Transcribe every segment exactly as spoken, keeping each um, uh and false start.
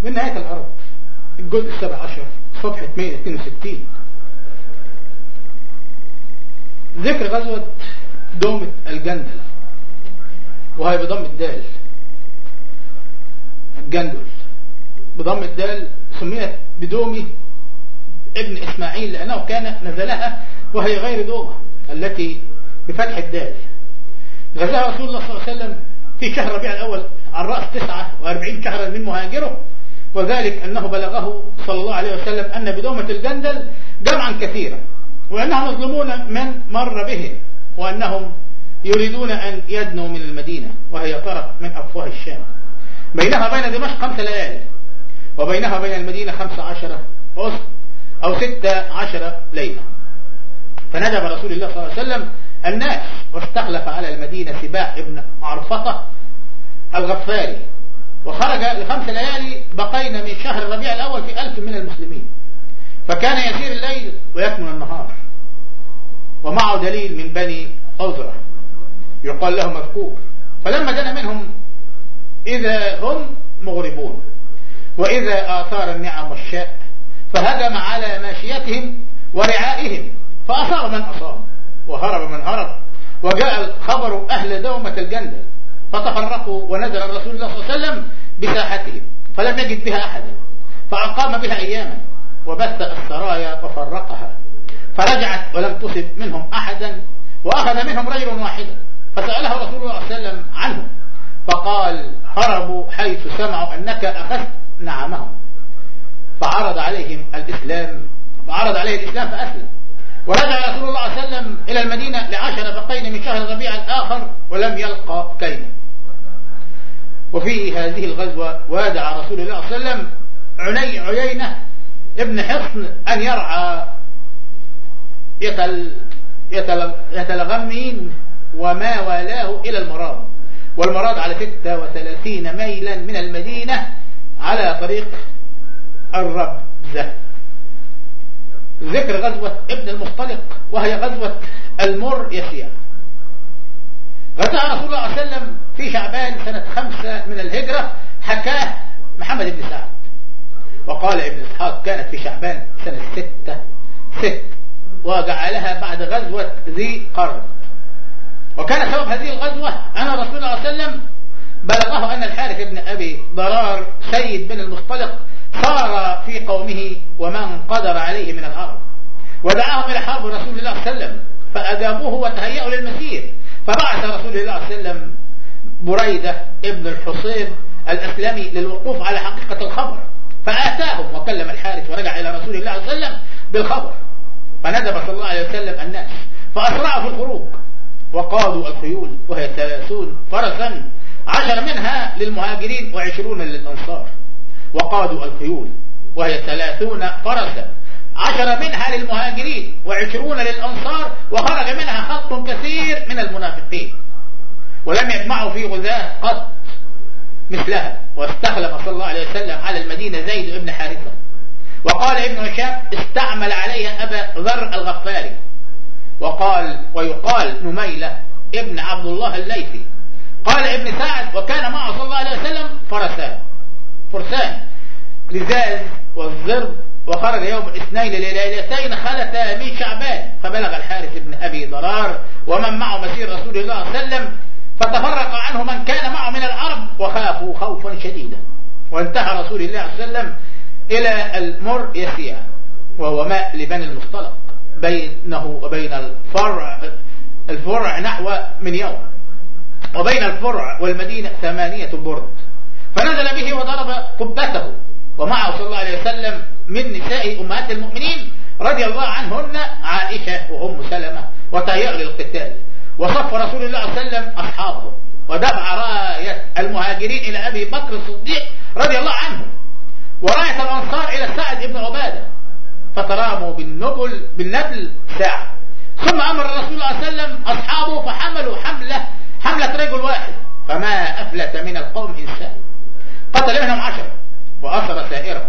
من نهاية الأرض، الجزء السابع عشر صفحة مئة واثنين وستين. ذكر غزوة دومة الجندل، وهي بضم الدال، الجندل بضم الدال سميت بدومي ابن إسماعيل لأنه كان نزلها وهي غير دومة التي بفتح الدال. غزاها رسول الله صلى الله عليه وسلم في شهر ربيع الأول على رأس تسعة وأربعين شهرا من مهاجره، وذلك أنه بلغه صلى الله عليه وسلم أن بدومة الجندل جمعا كثيرا، وأنهم مظلومون من مر بهم، وأنهم يريدون أن يدنوا من المدينة وهي طرف من أفواه الشام، بينها وبين دمشق خمس ليالي، وبينها وبين المدينة خمس عشر أسر أو ستة عشر ليلة. فندب رسول الله صلى الله عليه وسلم الناس، واستخلف على المدينة سباع ابن عرفطة الغفاري، وخرج لخمس ليالي بقينا من شهر الربيع الأول في ألف من المسلمين، فكان يسير الليل ويكمن النهار، ومعه دليل من بني عذرة يقال له مذكور. فلما دنا منهم إذا هم مغربون، وإذا آثار النعم والشاء، فهجم على ماشيتهم ورعائهم، فأصاب من أصاب وهرب من هرب. وجاء الخبر أهل دومة الجندل فتفرقوا، ونزل الرسول الله صلى الله عليه وسلم بساحتهم فلم يجد بها أحدا، فأقام بها أياما وبث السرايا وفرقها، فرجعت ولم تصب منهم أحدا، وأخذ منهم رجل واحدا، فسأله رسول الله صلى الله عليه وسلم عنه، فقال هربوا حيث سمعوا أنك أخذت نعمهم، فعرض عليهم الإسلام فعرض عليه الإسلام فأسلم. ورجع رسول الله صلى الله عليه وسلم إلى المدينة لعشر بقين من شهر ربيع الآخر ولم يلقى كينا. وفي هذه الغزوة وادع رسول الله صلى الله عليه وسلم عني عيينة ابن حصن أن يرعى يتل يتل يتلغمين وما والاه إلى المراد، والمراد على ستة وثلاثين ميلا من المدينة على طريق الربزة. ذكر غزوة ابن المصطلق، وهي غزوة المر يسيع. غزاها رسول الله صلى الله عليه وسلم في شعبان سنة خمسة من الهجرة، حكاه محمد بن سعد، وقال ابن إسحاق كانت في شعبان سنة ستة ست، وجعلها بعد غزوة ذي قرن. وكان سبب هذه الغزوة أن رسول الله صلى الله عليه وسلم بلغه أن الحارث بن أبي ضرار سيد بن المصطلق صار في قومه ومن قدر عليه من العرب، ودعاهم إلى حرب رسول الله صلى الله عليه وسلم، فأجابوه وتهيأوا للمسير. فبعث رسول الله صلى الله عليه وسلم بريدة ابن الحصيب الأسلمي للوقوف على حقيقة الخبر، فآتاهم وكلم الحارث، ورجع إلى رسول الله صلى الله عليه وسلم بالخبر. فندب صلى الله عليه وسلم الناس، فأسرعوا في الخروج، وقادوا الخيول وهي ثلاثون فرسا، عشر منها للمهاجرين وعشرون للأنصار. وقادوا الخيول وهي ثلاثون فرسا، عشر منها للمهاجرين وعشرون للأنصار، وخرج منها خلط كثير من المنافقين، ولم يجمعوا في غزاة قط مثلها. واستخلف صلى الله عليه وسلم على المدينة زيد بن حارثة. وقال ابن هشام استعمل عليها أبا ذر الغفاري، وقال ويقال نميلة ابن عبد الله الليثي. قال ابن سعد وكان معه صلى الله عليه وسلم فرسان فرسان لزاز والزرب، وخرج يوم الاثنين لليلتين خلتا من شعبان، فبلغ الحارث بن أبي ضرار ومن معه مسير رسول الله صلى الله عليه وسلم، فتفرق عنه من كان معه من العرب وخافوا خوفا شديدا. وانتهى رسول الله صلى الله عليه وسلم إلى المر يسيع، وهو ماء لبني المصطلق، بينه وبين الفرع الفرع نحو من يوم، وبين الفرع والمدينة ثمانية برد. فنزل به وضرب قبته، ومعه صلى الله عليه وسلم من نساء أمهات المؤمنين رضي الله عنهن عائشة وأم سلمة، وتهيأوا للقتال. وصف رسول الله صلى الله عليه وسلم أصحابه، ودفع راية المهاجرين إلى أبي بكر الصديق رضي الله عنه، وراية الأنصار إلى سعد بن عبادة، فتراموا بالنبل بالنبل ساعة. ثم أمر الرسول صلى الله عليه وسلم أصحابه فحملوا حملة حملة رجل واحد، فما أفلت من القوم إنسان. قتل منهم عشرة وأسر سائرهم،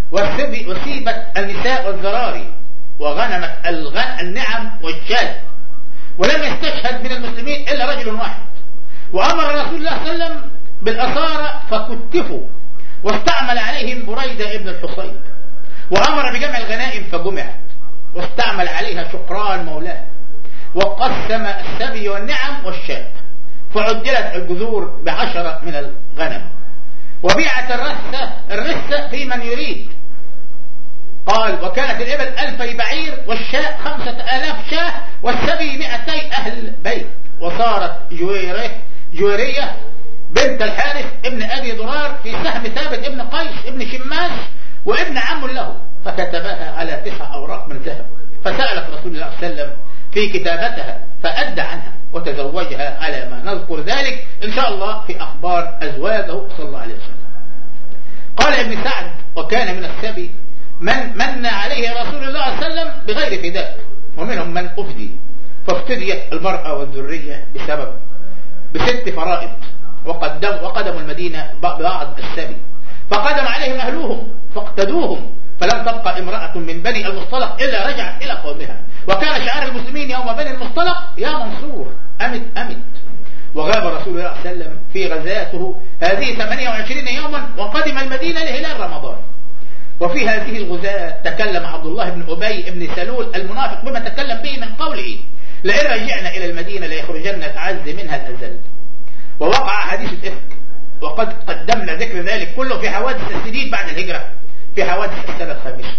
وسيبت النساء والذراري، وغنمت النعم والشاة، ولم يستشهد من المسلمين إلا رجل واحد. وأمر الرسول الله صلى الله عليه وسلم بالأسارة فكتفوا، واستعمل عليهم بريدة ابن الحصيب، وأمر بجمع الغنائم فجمعت، واستعمل عليها شقران مولاه، وقسم السبي والنعم والشاة، فعدلت الجذور بعشرة من الغنم، وبيعت الرثة الرثة في من يريد. قال وكانت الإبل ألفي بعير، والشاة خمسة آلاف شاه، والسبي مئتي أهل بيت. وصارت جويرية جويرية بنت الحارث ابن أبي ضرار في سهم ثابت ابن قيس ابن شماس وابن عم له، فكتبها على تسع أوراق من ذهب، فسألت رسول الله صلى الله عليه وسلم في كتابتها فأدى عنها وتزوجها، على ما نذكر ذلك إن شاء الله في أخبار أزواجه صلى الله عليه وسلم. قال ابن سعد وكان من السبي من من عليه رسول الله صلى الله عليه وسلم بغير فداء، ومنهم من أفدي، فافتديت المرأة والذرية بسبب بست فرائض، وقدم وقدموا المدينة بعض السبي، فقدم عليهم أهلوهم فاقتدوهم، فلم تبقى امرأة من بني المصطلق إلا رجعت إلى قومها. وكان شعار المسلمين يوم بني المصطلق يا منصور أمت أمت. وغاب رسول الله صلى الله عليه وسلم في غزاته هذه ثمانية وعشرين يوما، وقدم المدينة لهلال رمضان. وفي هذه الغزاة تكلم عبد الله بن أبي بن سلول المنافق بما تكلم به من قوله لئن رجعنا إلى المدينة ليخرجن الأعز منها الأذل. ووقع حديث الإفك، وقد قدمنا ذكر ذلك كله في حوادث السنين بعد الهجرة، في حوادث السنة الخامسة،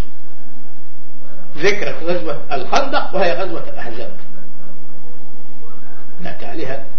ذكر غزوة الخندق وهي غزوة الأحزاب نأتي عليها